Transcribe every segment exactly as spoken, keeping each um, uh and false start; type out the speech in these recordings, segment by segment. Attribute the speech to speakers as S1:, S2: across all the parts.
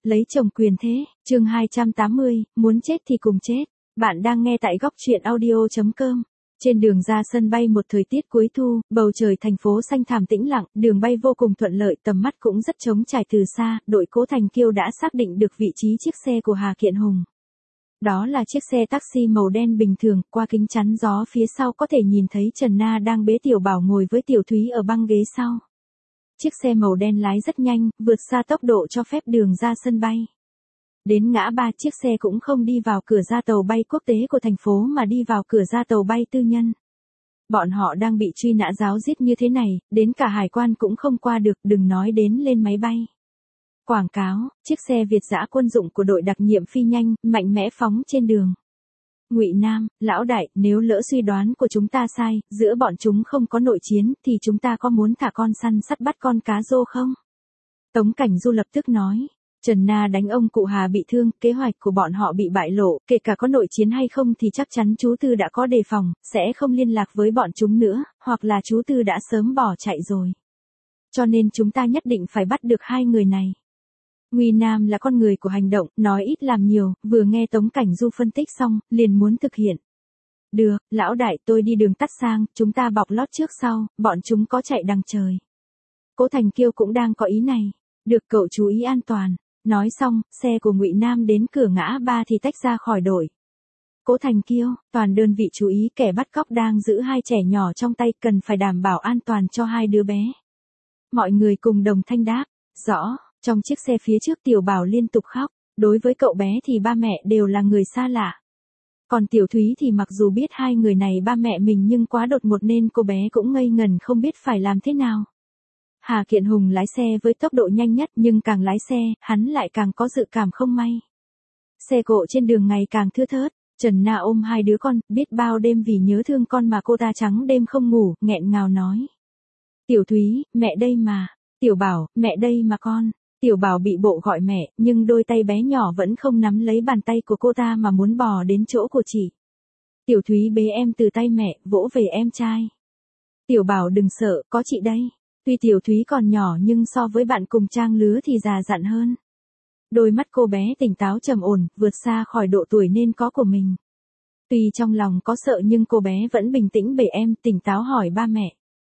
S1: lấy chồng quyền thế, chương hai trăm tám mươi, muốn chết thì cùng chết. Bạn đang nghe tại góc truyện audio chấm com. Trên đường ra sân bay một thời tiết cuối thu, bầu trời thành phố xanh thẳm tĩnh lặng, đường bay vô cùng thuận lợi, tầm mắt cũng rất trống trải. Từ xa, đội Cố Thành Kiêu đã xác định được vị trí chiếc xe của Hà Kiện Hùng. Đó là chiếc xe taxi màu đen bình thường, qua kính chắn gió phía sau có thể nhìn thấy Trần Na đang bế Tiểu Bảo ngồi với Tiểu Thúy ở băng ghế sau. Chiếc xe màu đen lái rất nhanh, vượt xa tốc độ cho phép đường ra sân bay. Đến ngã ba, chiếc xe cũng không đi vào cửa ra tàu bay quốc tế của thành phố mà đi vào cửa ra tàu bay tư nhân. Bọn họ đang bị truy nã ráo riết như thế này, đến cả hải quan cũng không qua được, đừng nói đến lên máy bay. Quảng cáo, chiếc xe Việt dã quân dụng của đội đặc nhiệm phi nhanh, mạnh mẽ phóng trên đường. Ngụy Nam, lão đại, nếu lỡ suy đoán của chúng ta sai, giữa bọn chúng không có nội chiến, thì chúng ta có muốn thả con săn sắt bắt con cá rô không? Tống Cảnh Du lập tức nói. Trần Na đánh ông cụ Hà bị thương, kế hoạch của bọn họ bị bại lộ, kể cả có nội chiến hay không thì chắc chắn chú Tư đã có đề phòng, sẽ không liên lạc với bọn chúng nữa, hoặc là chú Tư đã sớm bỏ chạy rồi. Cho nên chúng ta nhất định phải bắt được hai người này. Ngụy Nam là con người của hành động, nói ít làm nhiều, vừa nghe Tống Cảnh Du phân tích xong, liền muốn thực hiện. Được, lão đại, tôi đi đường tắt sang, chúng ta bọc lót trước sau, bọn chúng có chạy đằng trời. Cố Thành Kiêu cũng đang có ý này. Được, cậu chú ý an toàn. Nói xong, xe của Ngụy Nam đến cửa ngã ba thì tách ra khỏi đội. Cố Thành Kiêu, toàn đơn vị chú ý, kẻ bắt cóc đang giữ hai trẻ nhỏ trong tay, cần phải đảm bảo an toàn cho hai đứa bé. Mọi người cùng đồng thanh đáp. Rõ. Trong chiếc xe phía trước Tiểu Bảo liên tục khóc, đối với cậu bé thì ba mẹ đều là người xa lạ. Còn Tiểu Thúy thì mặc dù biết hai người này ba mẹ mình nhưng quá đột ngột nên cô bé cũng ngây ngần không biết phải làm thế nào. Hà Kiện Hùng lái xe với tốc độ nhanh nhất nhưng càng lái xe, hắn lại càng có dự cảm không may. Xe cộ trên đường ngày càng thưa thớt, Trần Na ôm hai đứa con, biết bao đêm vì nhớ thương con mà cô ta trắng đêm không ngủ, nghẹn ngào nói. Tiểu Thúy, mẹ đây mà. Tiểu Bảo, mẹ đây mà con. Tiểu Bảo bị bộ gọi mẹ, nhưng đôi tay bé nhỏ vẫn không nắm lấy bàn tay của cô ta mà muốn bò đến chỗ của chị. Tiểu Thúy bế em từ tay mẹ, vỗ về em trai. Tiểu Bảo đừng sợ, có chị đây. Tuy Tiểu Thúy còn nhỏ nhưng so với bạn cùng trang lứa thì già dặn hơn. Đôi mắt cô bé tỉnh táo trầm ổn, vượt xa khỏi độ tuổi nên có của mình. Tuy trong lòng có sợ nhưng cô bé vẫn bình tĩnh bế em, tỉnh táo hỏi ba mẹ.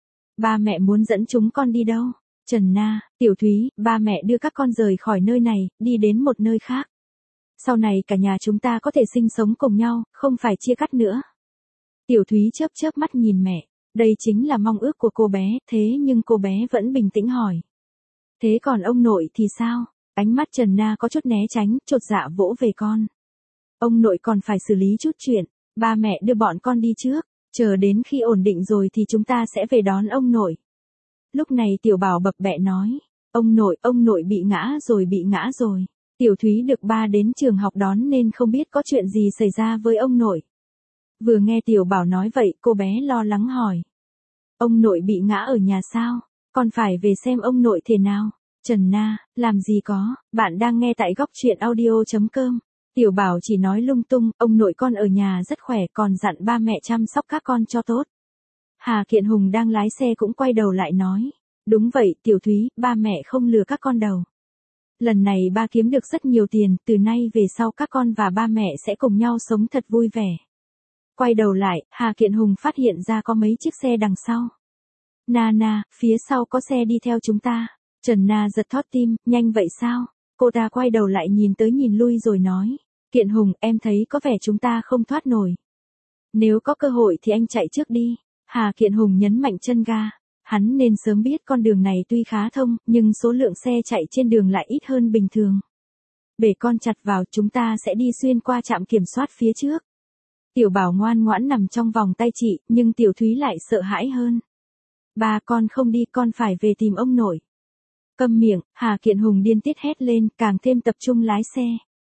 S1: Ba mẹ muốn dẫn chúng con đi đâu? Trần Na, Tiểu Thúy, ba mẹ đưa các con rời khỏi nơi này, đi đến một nơi khác. Sau này cả nhà chúng ta có thể sinh sống cùng nhau, không phải chia cắt nữa. Tiểu Thúy chớp chớp mắt nhìn mẹ. Đây chính là mong ước của cô bé, thế nhưng cô bé vẫn bình tĩnh hỏi. Thế còn ông nội thì sao? Ánh mắt Trần Na có chút né tránh, chột dạ vỗ về con. Ông nội còn phải xử lý chút chuyện, ba mẹ đưa bọn con đi trước, chờ đến khi ổn định rồi thì chúng ta sẽ về đón ông nội. Lúc này Tiểu Bảo bập bẹ nói, ông nội, ông nội bị ngã rồi bị ngã rồi. Tiểu Thúy được ba đến trường học đón nên không biết có chuyện gì xảy ra với ông nội. Vừa nghe Tiểu Bảo nói vậy, cô bé lo lắng hỏi. Ông nội bị ngã ở nhà sao? Con phải về xem ông nội thế nào. Trần Na, làm gì có, bạn đang nghe tại góc truyện audio chấm com. Tiểu Bảo chỉ nói lung tung, ông nội con ở nhà rất khỏe, còn dặn ba mẹ chăm sóc các con cho tốt. Hà Kiện Hùng đang lái xe cũng quay đầu lại nói. Đúng vậy, Tiểu Thúy, ba mẹ không lừa các con đâu. Lần này ba kiếm được rất nhiều tiền, từ nay về sau các con và ba mẹ sẽ cùng nhau sống thật vui vẻ. Quay đầu lại, Hà Kiện Hùng phát hiện ra có mấy chiếc xe đằng sau. Na Na, phía sau có xe đi theo chúng ta. Trần Na giật thót tim, nhanh vậy sao? Cô ta quay đầu lại nhìn tới nhìn lui rồi nói. Kiện Hùng, em thấy có vẻ chúng ta không thoát nổi. Nếu có cơ hội thì anh chạy trước đi. Hà Kiện Hùng nhấn mạnh chân ga. Hắn nên sớm biết con đường này tuy khá thông, nhưng số lượng xe chạy trên đường lại ít hơn bình thường. Bể con chặt vào, chúng ta sẽ đi xuyên qua trạm kiểm soát phía trước. Tiểu Bảo ngoan ngoãn nằm trong vòng tay chị, nhưng Tiểu Thúy lại sợ hãi hơn. Ba, con không đi, con phải về tìm ông nội. Câm miệng, Hà Kiện Hùng điên tiết hét lên, càng thêm tập trung lái xe.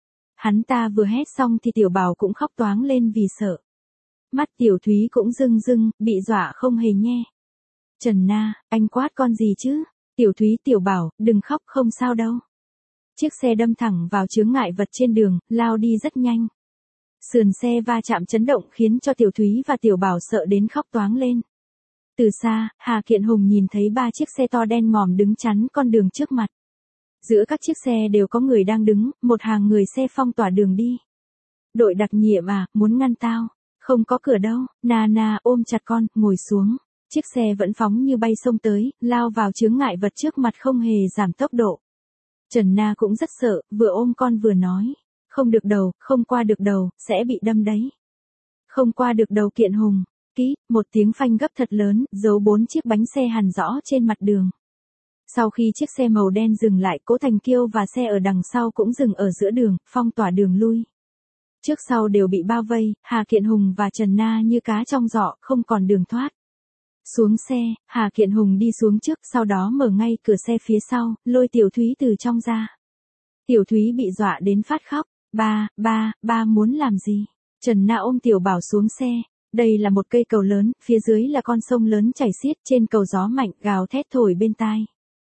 S1: Hắn ta vừa hét xong thì Tiểu Bảo cũng khóc toáng lên vì sợ. Mắt Tiểu Thúy cũng rưng rưng, bị dọa không hề nhe. Trần Na, anh quát con gì chứ? Tiểu Thúy, Tiểu Bảo, đừng khóc, không sao đâu. Chiếc xe đâm thẳng vào chướng ngại vật trên đường, lao đi rất nhanh. Sườn xe va chạm chấn động khiến cho Tiểu Thúy và Tiểu Bảo sợ đến khóc toáng lên. Từ xa, Hà Kiện Hùng nhìn thấy ba chiếc xe to đen ngòm đứng chắn con đường trước mặt. Giữa các chiếc xe đều có người đang đứng, một hàng người xe phong tỏa đường đi. Đội đặc nhiệm à, muốn ngăn tao. Không có cửa đâu, Nana ôm chặt con, ngồi xuống. Chiếc xe vẫn phóng như bay xông tới, lao vào chướng ngại vật trước mặt không hề giảm tốc độ. Trần Na cũng rất sợ, vừa ôm con vừa nói. Không được đầu, không qua được đầu, sẽ bị đâm đấy. Không qua được đầu Kiện Hùng. Ký, một tiếng phanh gấp thật lớn, giấu bốn chiếc bánh xe hằn rõ trên mặt đường. Sau khi chiếc xe màu đen dừng lại, Cố Thành Kiêu và xe ở đằng sau cũng dừng ở giữa đường, phong tỏa đường lui. Trước sau đều bị bao vây, Hà Kiện Hùng và Trần Na như cá trong giỏ, không còn đường thoát. Xuống xe, Hà Kiện Hùng đi xuống trước, sau đó mở ngay cửa xe phía sau, lôi Tiểu Thúy từ trong ra. Tiểu Thúy bị dọa đến phát khóc. Ba, ba, ba muốn làm gì? Trần Na ôm Tiểu Bảo xuống xe. Đây là một cây cầu lớn, phía dưới là con sông lớn chảy xiết, trên cầu gió mạnh gào thét thổi bên tai.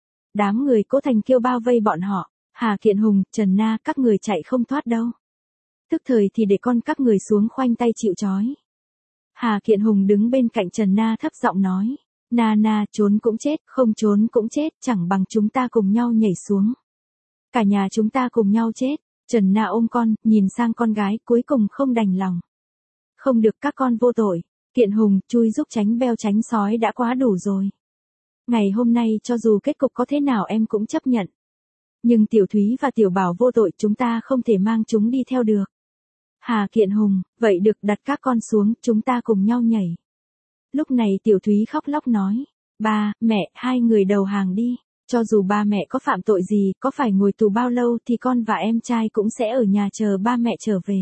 S1: Đám người Cố Thành Kiêu bao vây bọn họ. Hà Kiện Hùng, Trần Na, các người chạy không thoát đâu. Tức thời thì để con các người xuống khoanh tay chịu trói. Hà Kiện Hùng đứng bên cạnh Trần Na thấp giọng nói. Na na, trốn cũng chết, không trốn cũng chết, chẳng bằng chúng ta cùng nhau nhảy xuống. Cả nhà chúng ta cùng nhau chết. Trần Na ôm con, nhìn sang con gái, cuối cùng không đành lòng. Không được, các con vô tội. Kiện Hùng, chui giúp tránh beo tránh sói đã quá đủ rồi. Ngày hôm nay cho dù kết cục có thế nào em cũng chấp nhận. Nhưng Tiểu Thúy và Tiểu Bảo vô tội, chúng ta không thể mang chúng đi theo được. Hà Kiện Hùng, vậy được, đặt các con xuống, chúng ta cùng nhau nhảy. Lúc này Tiểu Thúy khóc lóc nói. Ba, mẹ, hai người đầu hàng đi. Cho dù ba mẹ có phạm tội gì, có phải ngồi tù bao lâu thì con và em trai cũng sẽ ở nhà chờ ba mẹ trở về.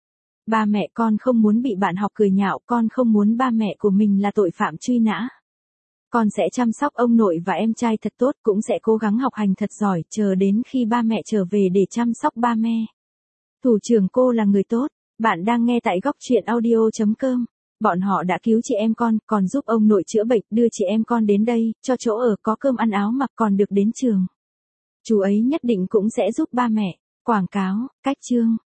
S1: Ba mẹ con không muốn bị bạn học cười nhạo, con không muốn ba mẹ của mình là tội phạm truy nã. Con sẽ chăm sóc ông nội và em trai thật tốt, cũng sẽ cố gắng học hành thật giỏi, chờ đến khi ba mẹ trở về để chăm sóc ba mẹ. Thủ trưởng cô là người tốt, bạn đang nghe tại góc truyện audio chấm com. Bọn họ đã cứu chị em con, còn giúp ông nội chữa bệnh, đưa chị em con đến đây, cho chỗ ở, có cơm ăn áo mặc, còn được đến trường. Chú ấy nhất định cũng sẽ giúp ba mẹ. Quảng cáo, cách chương.